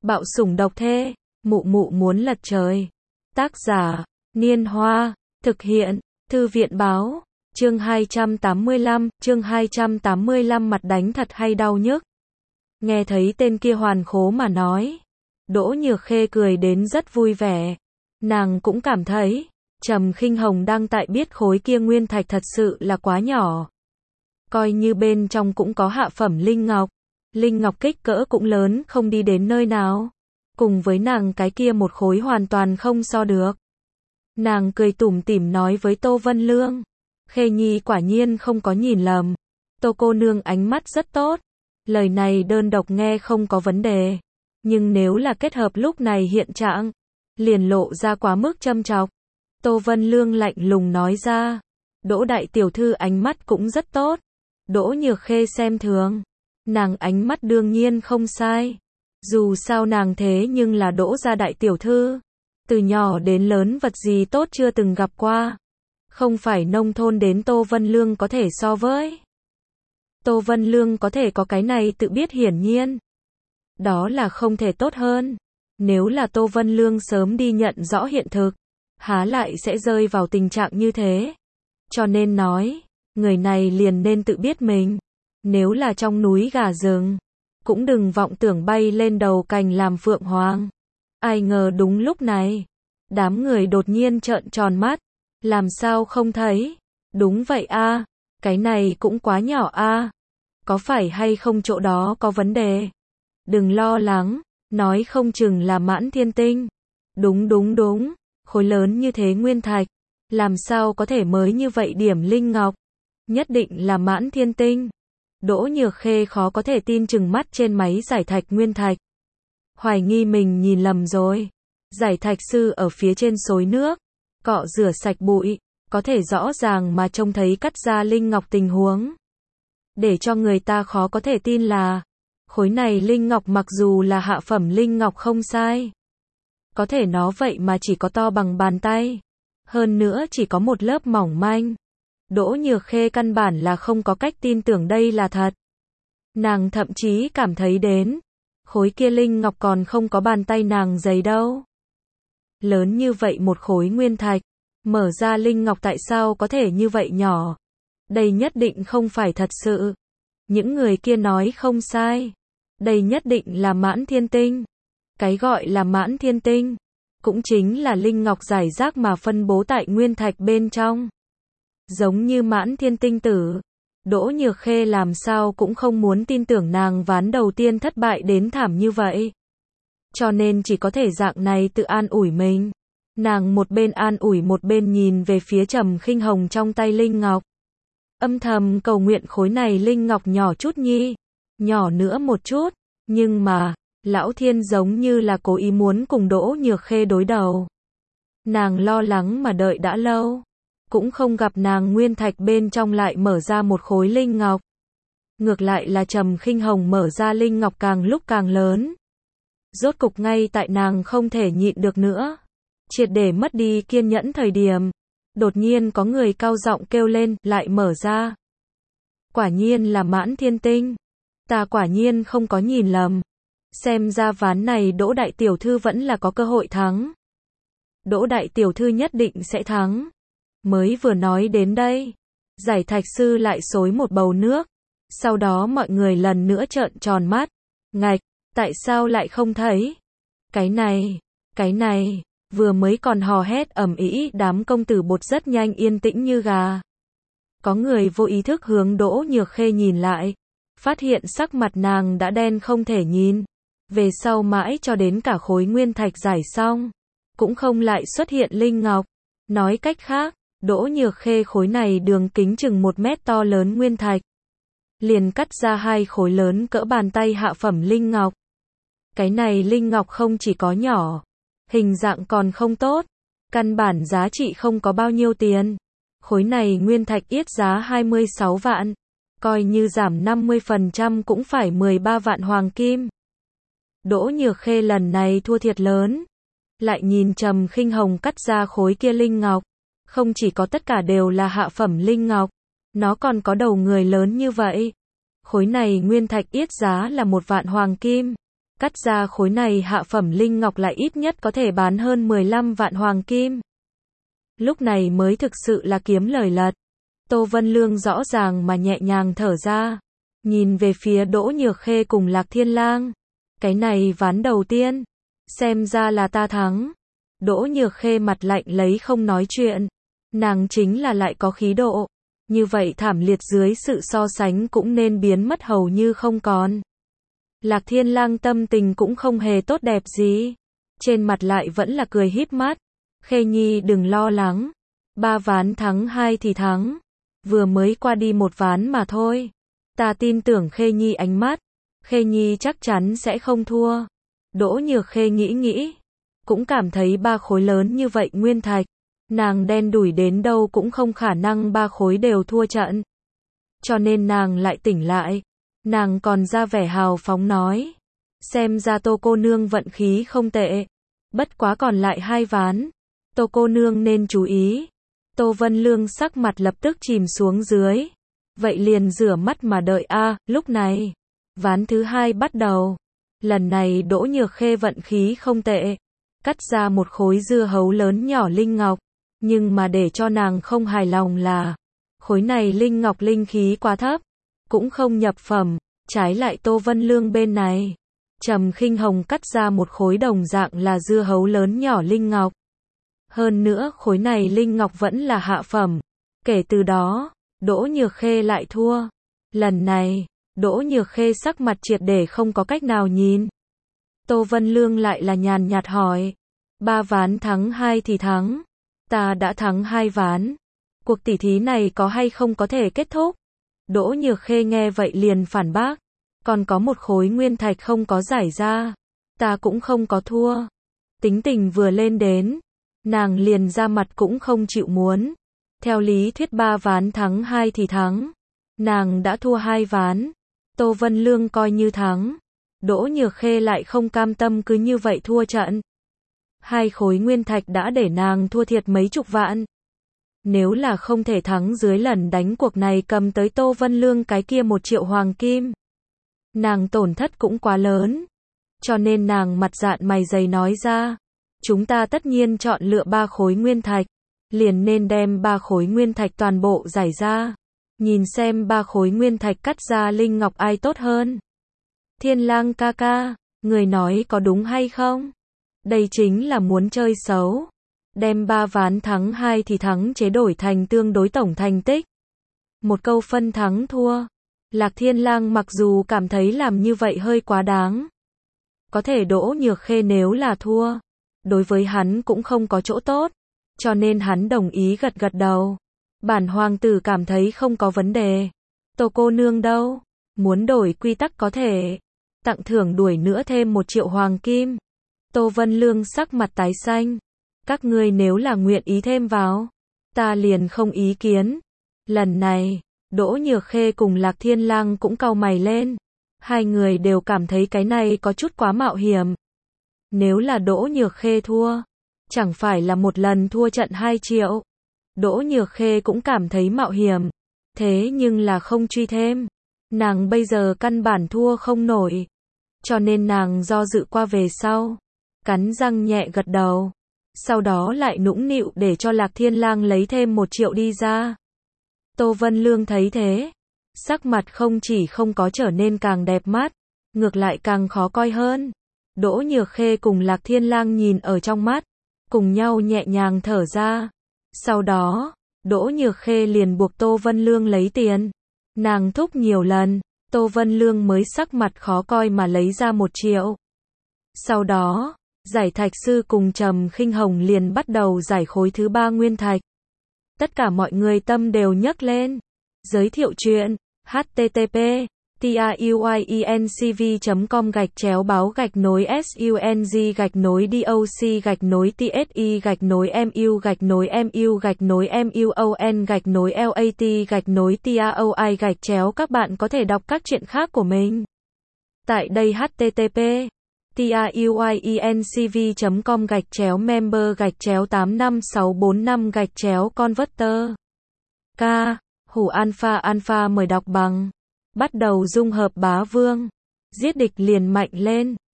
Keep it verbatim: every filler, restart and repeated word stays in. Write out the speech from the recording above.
Bạo sủng độc thê, mụ mụ muốn lật trời. Tác giả, Niên Hoa, thực hiện, Thư viện Báo, chương hai trăm tám mươi lăm, chương hai trăm tám mươi lăm mặt đánh thật hay đau nhức. Nghe thấy tên kia hoàn khố mà nói, Đỗ Nhược Khê cười đến rất vui vẻ. Nàng cũng cảm thấy, Trầm Khinh Hồng đang tại biết khối kia nguyên thạch thật sự là quá nhỏ. Coi như bên trong cũng có hạ phẩm linh ngọc, linh ngọc kích cỡ cũng lớn không đi đến nơi nào. Cùng với nàng cái kia một khối hoàn toàn không so được. Nàng cười tủm tỉm nói với Tô Vân Lương, Khê Nhi quả nhiên không có nhìn lầm. Tô cô nương ánh mắt rất tốt. Lời này đơn độc nghe không có vấn đề. Nhưng nếu là kết hợp lúc này hiện trạng, liền lộ ra quá mức châm chọc. Tô Vân Lương lạnh lùng nói ra, Đỗ đại tiểu thư ánh mắt cũng rất tốt. Đỗ Nhược Khê xem thường. Nàng ánh mắt đương nhiên không sai. Dù sao nàng thế nhưng là Đỗ gia đại tiểu thư. Từ nhỏ đến lớn vật gì tốt chưa từng gặp qua. Không phải nông thôn đến Tô Vân Lương có thể so với. Tô Vân Lương có thể có cái này tự biết hiển nhiên. Đó là không thể tốt hơn. Nếu là Tô Vân Lương sớm đi nhận rõ hiện thực, há lại sẽ rơi vào tình trạng như thế. Cho nên nói, người này liền nên tự biết mình. Nếu là trong núi gà rừng, cũng đừng vọng tưởng bay lên đầu cành làm phượng hoàng. Ai ngờ đúng lúc này, đám người đột nhiên trợn tròn mắt. Làm sao không thấy? Đúng vậy a, cái này cũng quá nhỏ a. Có phải hay không chỗ đó có vấn đề? Đừng lo lắng, nói không chừng là Mãn Thiên Tinh. Đúng đúng đúng, khối lớn như thế nguyên thạch, làm sao có thể mới như vậy điểm linh ngọc? Nhất định là Mãn Thiên Tinh. Đỗ Nhược Khê khó có thể tin chừng mắt trên máy giải thạch nguyên thạch. Hoài nghi mình nhìn lầm rồi. Giải thạch sư ở phía trên xối nước, cọ rửa sạch bụi, có thể rõ ràng mà trông thấy cắt ra linh ngọc tình huống. Để cho người ta khó có thể tin là, khối này linh ngọc mặc dù là hạ phẩm linh ngọc không sai. Có thể nó vậy mà chỉ có to bằng bàn tay. Hơn nữa chỉ có một lớp mỏng manh. Đỗ Nhược Khê căn bản là không có cách tin tưởng đây là thật. Nàng thậm chí cảm thấy đến, khối kia linh ngọc còn không có bàn tay nàng dày đâu. Lớn như vậy một khối nguyên thạch, mở ra linh ngọc tại sao có thể như vậy nhỏ? Đây nhất định không phải thật sự. Những người kia nói không sai. Đây nhất định là Mãn Thiên Tinh. Cái gọi là Mãn Thiên Tinh, cũng chính là linh ngọc giải rác mà phân bố tại nguyên thạch bên trong. Giống như Mãn Thiên Tinh tử. Đỗ Nhược Khê làm sao cũng không muốn tin tưởng nàng ván đầu tiên thất bại đến thảm như vậy. Cho nên chỉ có thể dạng này tự an ủi mình. Nàng một bên an ủi một bên nhìn về phía Trầm Khinh Hồng trong tay linh ngọc. Âm thầm cầu nguyện khối này linh ngọc nhỏ chút nhi. Nhỏ nữa một chút. Nhưng mà, Lão Thiên giống như là cố ý muốn cùng Đỗ Nhược Khê đối đầu. Nàng lo lắng mà đợi đã lâu. Cũng không gặp nàng nguyên thạch bên trong lại mở ra một khối linh ngọc. Ngược lại là Trầm Khinh Hồng mở ra linh ngọc càng lúc càng lớn. Rốt cục ngay tại nàng không thể nhịn được nữa, triệt để mất đi kiên nhẫn thời điểm, đột nhiên có người cao giọng kêu lên, lại mở ra. Quả nhiên là Mãn Thiên Tinh. Ta quả nhiên không có nhìn lầm. Xem ra ván này Đỗ đại tiểu thư vẫn là có cơ hội thắng. Đỗ đại tiểu thư nhất định sẽ thắng. Mới vừa nói đến đây, giải thạch sư lại xối một bầu nước. Sau đó mọi người lần nữa trợn tròn mắt. Ngạch, tại sao lại không thấy? Cái này, cái này, vừa mới còn hò hét ầm ĩ, đám công tử bột rất nhanh yên tĩnh như gà. Có người vô ý thức hướng Đỗ Nhược Khê nhìn lại, phát hiện sắc mặt nàng đã đen không thể nhìn. Về sau mãi cho đến cả khối nguyên thạch giải xong, cũng không lại xuất hiện linh ngọc. Nói cách khác, Đỗ Nhược Khê khối này đường kính chừng một mét to lớn nguyên thạch, liền cắt ra hai khối lớn cỡ bàn tay hạ phẩm linh ngọc. Cái này linh ngọc không chỉ có nhỏ, hình dạng còn không tốt, căn bản giá trị không có bao nhiêu tiền. Khối này nguyên thạch yết giá hai mươi sáu vạn, coi như giảm năm mươi phần trăm cũng phải mười ba vạn hoàng kim. Đỗ Nhược Khê lần này thua thiệt lớn. Lại nhìn Trầm Khinh Hồng cắt ra khối kia linh ngọc, không chỉ có tất cả đều là hạ phẩm linh ngọc, nó còn có đầu người lớn như vậy. Khối này nguyên thạch yết giá là một vạn hoàng kim. Cắt ra khối này hạ phẩm linh ngọc lại ít nhất có thể bán hơn mười lăm vạn hoàng kim. Lúc này mới thực sự là kiếm lời lật. Tô Vân Lương rõ ràng mà nhẹ nhàng thở ra, nhìn về phía Đỗ Nhược Khê cùng Lạc Thiên Lang. Cái này ván đầu tiên, xem ra là ta thắng. Đỗ Nhược Khê mặt lạnh lấy không nói chuyện, nàng chính là lại có khí độ, như vậy thảm liệt dưới sự so sánh cũng nên biến mất hầu như không còn. Lạc Thiên Lang tâm tình cũng không hề tốt đẹp gì, trên mặt lại vẫn là cười híp mắt. Khê Nhi đừng lo lắng, ba ván thắng hai thì thắng, vừa mới qua đi một ván mà thôi. Ta tin tưởng Khê Nhi ánh mắt, Khê Nhi chắc chắn sẽ không thua. Đỗ Nhược Khê nghĩ nghĩ, cũng cảm thấy ba khối lớn như vậy nguyên thạch, nàng đen đủi đến đâu cũng không khả năng ba khối đều thua trận. Cho nên nàng lại tỉnh lại, nàng còn ra vẻ hào phóng nói, xem ra Tô cô nương vận khí không tệ, bất quá còn lại hai ván, Tô cô nương nên chú ý. Tô Vân Lương sắc mặt lập tức chìm xuống dưới, vậy liền rửa mắt mà đợi a. À, lúc này, ván thứ hai bắt đầu, lần này Đỗ Nhược Khê vận khí không tệ, cắt ra một khối dưa hấu lớn nhỏ linh ngọc, nhưng mà để cho nàng không hài lòng là, khối này linh ngọc linh khí quá thấp, cũng không nhập phẩm, trái lại Tô Vân Lương bên này, Trầm Khinh Hồng cắt ra một khối đồng dạng là dưa hấu lớn nhỏ linh ngọc. Hơn nữa khối này linh ngọc vẫn là hạ phẩm, kể từ đó, Đỗ Nhược Khê lại thua. Lần này, Đỗ Nhược Khê sắc mặt triệt để không có cách nào nhìn. Tô Vân Lương lại là nhàn nhạt hỏi, ba ván thắng hai thì thắng, ta đã thắng hai ván, cuộc tỉ thí này có hay không có thể kết thúc? Đỗ Nhược Khê nghe vậy liền phản bác, còn có một khối nguyên thạch không có giải ra, ta cũng không có thua. Tính tình vừa lên đến, nàng liền ra mặt cũng không chịu muốn. Theo lý thuyết ba ván thắng hai thì thắng, nàng đã thua hai ván, Tô Vân Lương coi như thắng. Đỗ Nhược Khê lại không cam tâm cứ như vậy thua trận. Hai khối nguyên thạch đã để nàng thua thiệt mấy chục vạn. Nếu là không thể thắng dưới lần đánh cuộc này cầm tới Tô Vân Lương cái kia một triệu hoàng kim, nàng tổn thất cũng quá lớn. Cho nên nàng mặt dạn mày dày nói ra, chúng ta tất nhiên chọn lựa ba khối nguyên thạch, liền nên đem ba khối nguyên thạch toàn bộ giải ra, nhìn xem ba khối nguyên thạch cắt ra linh ngọc ai tốt hơn. Thiên Lang ca ca, người nói có đúng hay không? Đây chính là muốn chơi xấu, đem ba ván thắng hai thì thắng chế đổi thành tương đối tổng thành tích. Một câu phân thắng thua, Lạc Thiên Lang mặc dù cảm thấy làm như vậy hơi quá đáng, có thể Đỗ Nhược Khê nếu là thua, đối với hắn cũng không có chỗ tốt, cho nên hắn đồng ý gật gật đầu. Bản hoàng tử cảm thấy không có vấn đề. Tô cô nương đâu? Muốn đổi quy tắc có thể. Tặng thưởng đuổi nữa thêm một triệu hoàng kim. Tô Vân Lương sắc mặt tái xanh. Các ngươi nếu là nguyện ý thêm vào, ta liền không ý kiến. Lần này, Đỗ Nhược Khê cùng Lạc Thiên Lang cũng cau mày lên. Hai người đều cảm thấy cái này có chút quá mạo hiểm. Nếu là Đỗ Nhược Khê thua, chẳng phải là một lần thua trận hai triệu. Đỗ Nhược Khê cũng cảm thấy mạo hiểm, thế nhưng là không truy thêm. Nàng bây giờ căn bản thua không nổi, cho nên nàng do dự qua về sau, cắn răng nhẹ gật đầu, sau đó lại nũng nịu để cho Lạc Thiên Lang lấy thêm một triệu đi ra. Tô Vân Lương thấy thế, sắc mặt không chỉ không có trở nên càng đẹp mắt, ngược lại càng khó coi hơn. Đỗ Nhược Khê cùng Lạc Thiên Lang nhìn ở trong mắt, cùng nhau nhẹ nhàng thở ra. Sau đó, Đỗ Nhược Khê liền buộc Tô Vân Lương lấy tiền. Nàng thúc nhiều lần, Tô Vân Lương mới sắc mặt khó coi mà lấy ra một triệu. Sau đó, giải thạch sư cùng Trầm Khinh Hồng liền bắt đầu giải khối thứ ba nguyên thạch. Tất cả mọi người tâm đều nhấc lên. Giới thiệu chuyện, h t t p tuyinc v com gạch chéo báo gạch nối sung gạch nối doc gạch nối tsi gạch nối mu gạch nối mu gạch nối muon gạch nối lat gạch nối taoi gạch chéo. Các bạn có thể đọc các chuyện khác của mình tại đây. h t t p tuyinc v com gạch chéo member gạch chéo tám năm sáu bốn năm gạch chéo converter. K. Hủ Alpha Alpha mời đọc bằng. Bắt đầu dung hợp bá vương. Giết địch liền mạnh lên.